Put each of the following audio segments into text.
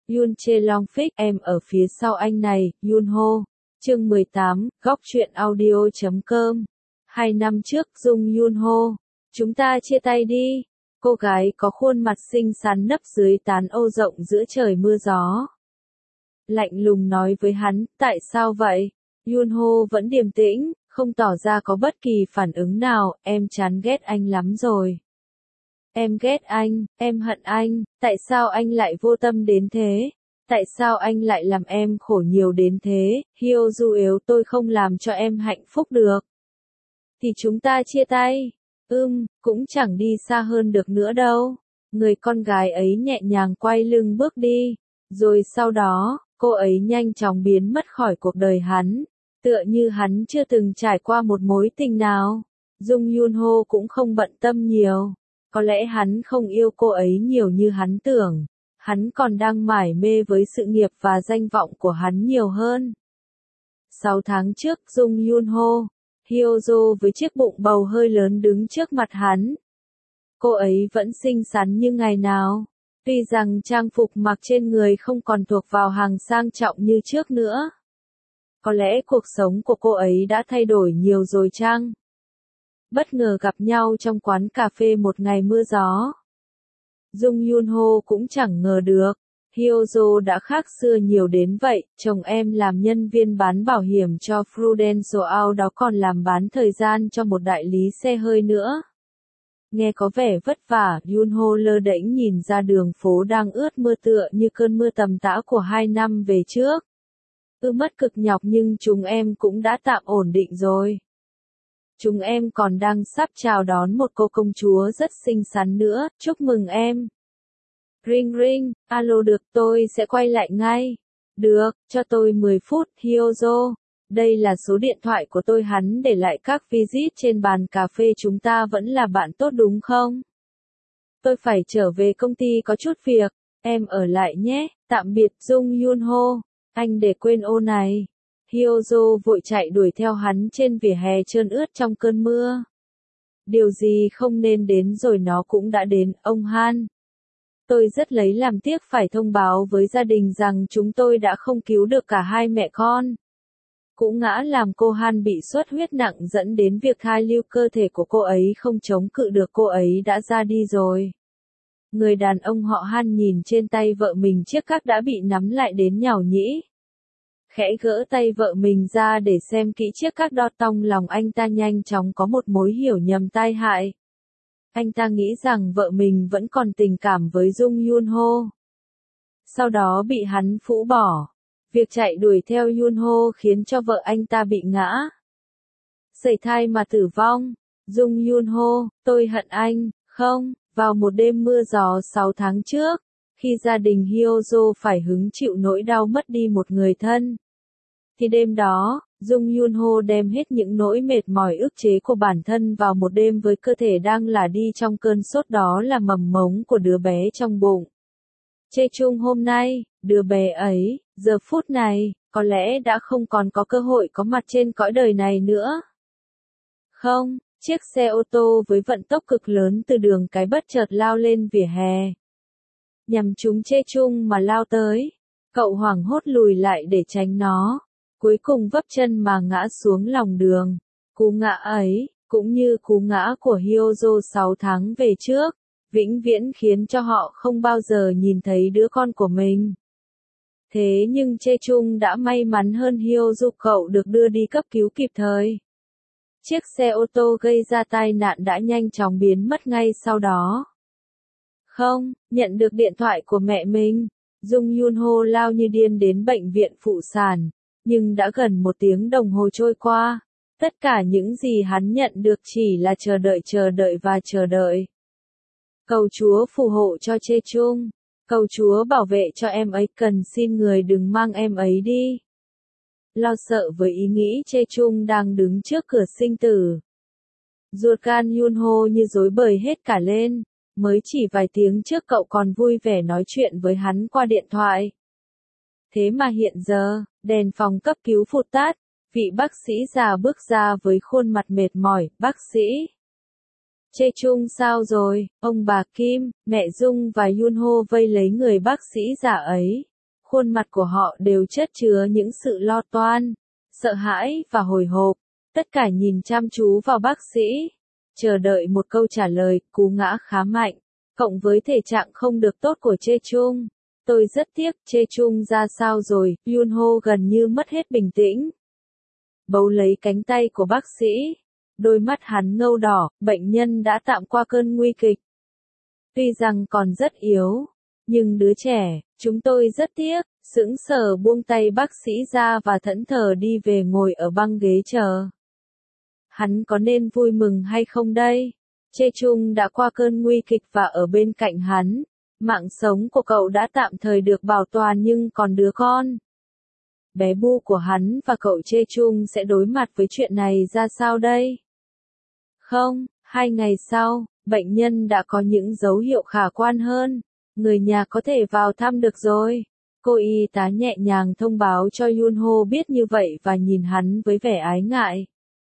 Yoon Chae Long Fix, em ở phía sau anh này, Yoon Ho. Chương 18, góc truyện audio.com. 2 năm trước, Jung Yoon Ho. Chúng ta chia tay đi. Cô gái có khuôn mặt xinh xắn nấp dưới tán ô rộng giữa trời mưa gió. Lạnh lùng nói với hắn, tại sao vậy? Yoon Ho vẫn điềm tĩnh, không tỏ ra có bất kỳ phản ứng nào, em chán ghét anh lắm rồi. Em ghét anh, em hận anh, tại sao anh lại vô tâm đến thế? Tại sao anh lại làm em khổ nhiều đến thế? Hyo Du yếu tôi không làm cho em hạnh phúc được. Thì chúng ta chia tay. Cũng chẳng đi xa hơn được nữa đâu. Người con gái ấy nhẹ nhàng quay lưng bước đi. Rồi sau đó, cô ấy nhanh chóng biến mất khỏi cuộc đời hắn. Tựa như hắn chưa từng trải qua một mối tình nào. Jung Yoon Ho cũng không bận tâm nhiều. Có lẽ hắn không yêu cô ấy nhiều như hắn tưởng. Hắn còn đang mải mê với sự nghiệp và danh vọng của hắn nhiều hơn. 6 tháng trước, Jung Yoon Ho, Hyo-jo với chiếc bụng bầu hơi lớn đứng trước mặt hắn. Cô ấy vẫn xinh xắn như ngày nào. Tuy rằng trang phục mặc trên người không còn thuộc vào hàng sang trọng như trước nữa. Có lẽ cuộc sống của cô ấy đã thay đổi nhiều rồi chăng? Bất ngờ gặp nhau trong quán cà phê một ngày mưa gió. Jung Yoon Ho cũng chẳng ngờ được, Hyo-jo đã khác xưa nhiều đến vậy, chồng em làm nhân viên bán bảo hiểm cho Prudential Auto đó còn làm bán thời gian cho một đại lý xe hơi nữa. Nghe có vẻ vất vả, Yoon Ho lơ đễnh nhìn ra đường phố đang ướt mưa tựa như cơn mưa tầm tã của 2 năm về trước. Mất cực nhọc nhưng chúng em cũng đã tạm ổn định rồi. Chúng em còn đang sắp chào đón một cô công chúa rất xinh xắn nữa, chúc mừng em. Ring ring, alo được tôi sẽ quay lại ngay. Được, cho tôi 10 phút, Hyo-jo. Đây là số điện thoại của tôi hắn để lại các visit trên bàn cà phê chúng ta vẫn là bạn tốt đúng không? Tôi phải trở về công ty có chút việc, em ở lại nhé, tạm biệt Jung Yoon Ho. Anh để quên ô này. Hyo-jo vội chạy đuổi theo hắn trên vỉa hè trơn ướt trong cơn mưa. Điều gì không nên đến rồi nó cũng đã đến, ông Han. Tôi rất lấy làm tiếc phải thông báo với gia đình rằng chúng tôi đã không cứu được cả hai mẹ con. Cú ngã làm cô Han bị xuất huyết nặng dẫn đến việc thai lưu cơ thể của cô ấy không chống cự được, cô ấy đã ra đi rồi. Người đàn ông họ Han nhìn trên tay vợ mình chiếc các đã bị nắm lại đến nhàu nhĩ. Khẽ gỡ tay vợ mình ra để xem kỹ chiếc các đo tong lòng anh ta nhanh chóng có một mối hiểu nhầm tai hại. Anh ta nghĩ rằng vợ mình vẫn còn tình cảm với Jung Yoon Ho. Sau đó bị hắn phũ bỏ. Việc chạy đuổi theo Yoon Ho khiến cho vợ anh ta bị ngã. Sẩy thai mà tử vong. Jung Yoon Ho, tôi hận anh, không, vào một đêm mưa gió 6 tháng trước. Khi gia đình Hyo-jo phải hứng chịu nỗi đau mất đi một người thân. Thì đêm đó, Jung Yoon Ho đem hết những nỗi mệt mỏi ức chế của bản thân vào một đêm với cơ thể đang là đi trong cơn sốt, đó là mầm mống của đứa bé trong bụng. Chae Chung hôm nay, đứa bé ấy, giờ phút này, có lẽ đã không còn có cơ hội có mặt trên cõi đời này nữa. Không, chiếc xe ô tô với vận tốc cực lớn từ đường cái bất chợt lao lên vỉa hè. Nhằm trúng Chae Chung mà lao tới. Cậu hoảng hốt lùi lại để tránh nó. Cuối cùng vấp chân mà ngã xuống lòng đường. Cú ngã ấy, cũng như cú ngã của Hyo-jo 6 tháng về trước, vĩnh viễn khiến cho họ không bao giờ nhìn thấy đứa con của mình. Thế nhưng Chae Chung đã may mắn hơn Hyo-jo, cậu được đưa đi cấp cứu kịp thời. Chiếc xe ô tô gây ra tai nạn đã nhanh chóng biến mất ngay sau đó. Không, nhận được điện thoại của mẹ mình, Jung Yoon Ho lao như điên đến bệnh viện phụ sản, nhưng đã gần 1 tiếng đồng hồ trôi qua, tất cả những gì hắn nhận được chỉ là chờ đợi và chờ đợi. Cầu Chúa phù hộ cho Chae Chung, cầu Chúa bảo vệ cho em ấy, cần xin người đừng mang em ấy đi. Lo sợ với ý nghĩ Chae Chung đang đứng trước cửa sinh tử. Ruột gan Yoon Ho như rối bời hết cả lên. Mới chỉ vài tiếng trước cậu còn vui vẻ nói chuyện với hắn qua điện thoại. Thế mà hiện giờ, đèn phòng cấp cứu phụt tắt, vị bác sĩ già bước ra với khuôn mặt mệt mỏi, bác sĩ. Chae Chung sao rồi, ông bà Kim, mẹ Dung và Yoon Ho vây lấy người bác sĩ già ấy. Khuôn mặt của họ đều chất chứa những sự lo toan, sợ hãi và hồi hộp. Tất cả nhìn chăm chú vào bác sĩ, chờ đợi một câu trả lời. Cú ngã khá mạnh, cộng với thể trạng không được tốt của Chê Chung. Tôi rất tiếc. Chê Chung ra sao rồi? Yunho gần như mất hết bình tĩnh. Bấu lấy cánh tay của bác sĩ. Đôi mắt hắn ngâu đỏ. Bệnh nhân đã tạm qua cơn nguy kịch. Tuy rằng còn rất yếu, nhưng đứa trẻ, chúng tôi rất tiếc. Sững sờ buông tay bác sĩ ra và thẫn thờ đi về ngồi ở băng ghế chờ. Hắn có nên vui mừng hay không đây? Chê Chung đã qua cơn nguy kịch và ở bên cạnh hắn. Mạng sống của cậu đã tạm thời được bảo toàn, nhưng còn đứa con bé Bu của hắn và cậu Chê Chung sẽ đối mặt với chuyện này ra sao đây? Không, 2 ngày sau, bệnh nhân đã có những dấu hiệu khả quan hơn. Người nhà có thể vào thăm được rồi. Cô y tá nhẹ nhàng thông báo cho Yunho biết như vậy và nhìn hắn với vẻ ái ngại.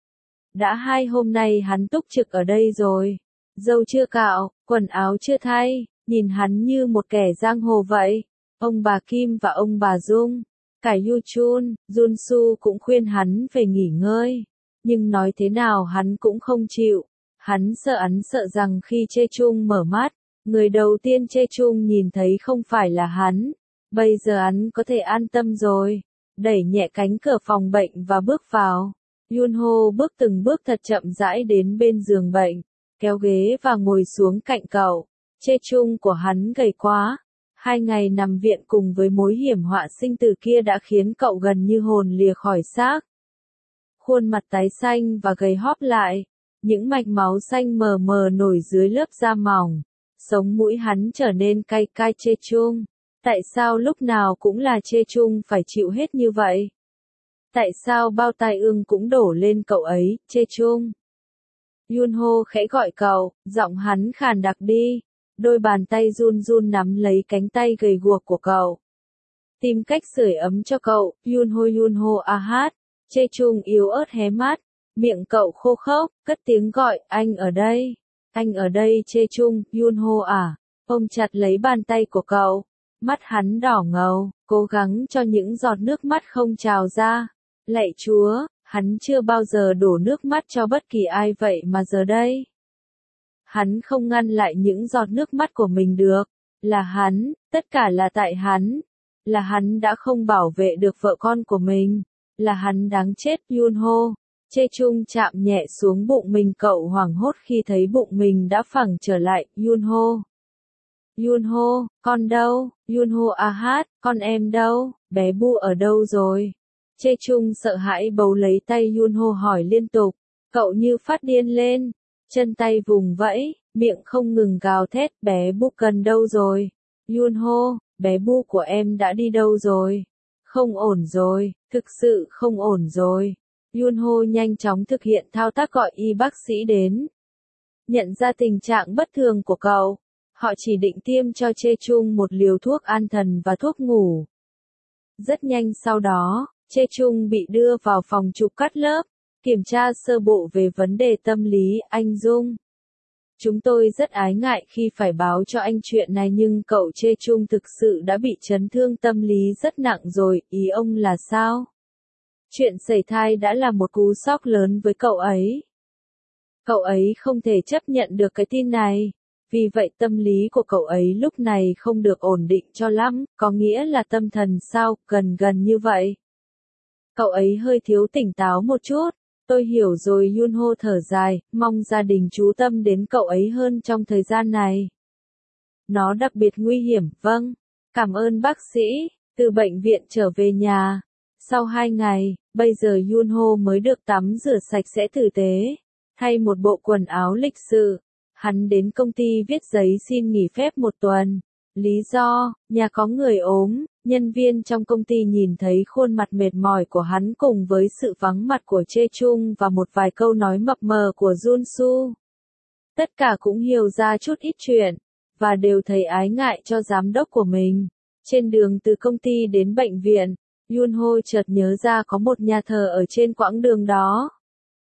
Đã 2 hôm nay hắn túc trực ở đây rồi. Râu chưa cạo, quần áo chưa thay, nhìn hắn như một kẻ giang hồ vậy. Ông bà Kim và ông bà Dung, cả Yu Chun, Jun Su cũng khuyên hắn về nghỉ ngơi. Nhưng nói thế nào hắn cũng không chịu. Hắn sợ rằng khi Chê Chung mở mắt, người đầu tiên Chê Chung nhìn thấy không phải là hắn. Bây giờ hắn có thể an tâm rồi. Đẩy nhẹ cánh cửa phòng bệnh và bước vào. Yunho bước từng bước thật chậm rãi đến bên giường bệnh, kéo ghế và ngồi xuống cạnh cậu. Chê Chung của hắn gầy quá. 2 ngày nằm viện cùng với mối hiểm họa sinh tử kia đã khiến cậu gần như hồn lìa khỏi xác. Khuôn mặt tái xanh và gầy hóp lại. Những mạch máu xanh mờ mờ nổi dưới lớp da mỏng. Sống mũi hắn trở nên cay cay. Chê Chung. Tại sao lúc nào cũng là Chê Chung phải chịu hết như vậy? Tại sao bao tai ương cũng đổ lên cậu ấy? Chê Chung. Yunho khẽ gọi cậu, giọng hắn khàn đặc đi. Đôi bàn tay run run nắm lấy cánh tay gầy guộc của cậu. Tìm cách sưởi ấm cho cậu. Yunho a hát. Chê Chung yếu ớt hé mắt. Miệng cậu khô khốc, cất tiếng gọi, anh ở đây. Anh ở đây. Chê Chung. Yunho à. Ôm chặt lấy bàn tay của cậu. Mắt hắn đỏ ngầu, cố gắng cho những giọt nước mắt không trào ra. Lạy Chúa, hắn chưa bao giờ đổ nước mắt cho bất kỳ ai vậy mà giờ đây. Hắn không ngăn lại những giọt nước mắt của mình được. Là hắn, tất cả là tại hắn. Là hắn đã không bảo vệ được vợ con của mình. Là hắn đáng chết. Yunho. Chê Chung chạm nhẹ xuống bụng mình. Cậu hoảng hốt khi thấy bụng mình đã phẳng trở lại. Yunho, con đâu? Yunho a hát, con em đâu? Bé Bu ở đâu rồi? Chê Chung sợ hãi bấu lấy tay Yunho hỏi liên tục. Cậu như phát điên lên. Chân tay vùng vẫy, miệng không ngừng gào thét. Bé Bu cần đâu rồi? Yunho, bé Bu của em đã đi đâu rồi? Không ổn rồi, thực sự không ổn rồi. Yunho nhanh chóng thực hiện thao tác gọi y bác sĩ đến. Nhận ra tình trạng bất thường của cậu. Họ chỉ định tiêm cho Chê Chung một liều thuốc an thần và thuốc ngủ. Rất nhanh sau đó, Chê Chung bị đưa vào phòng chụp cắt lớp, kiểm tra sơ bộ về vấn đề tâm lý. Anh Dung. Chúng tôi rất ái ngại khi phải báo cho anh chuyện này, nhưng cậu Chê Chung thực sự đã bị chấn thương tâm lý rất nặng rồi. Ý ông là sao? Chuyện sẩy thai đã là một cú sốc lớn với cậu ấy. Cậu ấy không thể chấp nhận được cái tin này. Vì vậy tâm lý của cậu ấy lúc này không được ổn định cho lắm. Có nghĩa là tâm thần sao? Gần như vậy. Cậu ấy hơi thiếu tỉnh táo một chút. Tôi hiểu rồi. Yunho thở dài, mong gia đình chú tâm đến cậu ấy hơn trong thời gian này. Nó đặc biệt nguy hiểm. Vâng. Cảm ơn bác sĩ. Từ bệnh viện trở về nhà. Sau 2 ngày, bây giờ Yunho mới được tắm rửa sạch sẽ tử tế. Thay một bộ quần áo lịch sự. Hắn đến công ty viết giấy xin nghỉ phép 1 tuần. Lý do, nhà có người ốm. Nhân viên trong công ty nhìn thấy khuôn mặt mệt mỏi của hắn cùng với sự vắng mặt của Chê Chung và một vài câu nói mập mờ của Jun Su. Tất cả cũng hiểu ra chút ít chuyện, và đều thấy ái ngại cho giám đốc của mình. Trên đường từ công ty đến bệnh viện, Yunho chợt nhớ ra có một nhà thờ ở trên quãng đường đó.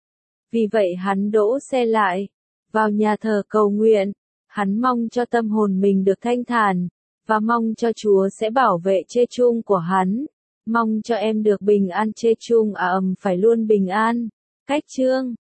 Vì vậy hắn đỗ xe lại, vào nhà thờ cầu nguyện. Hắn mong cho tâm hồn mình được thanh thản, và mong cho Chúa sẽ bảo vệ Chechung của hắn. Mong cho em được bình an Chechung phải luôn bình an. Cách chương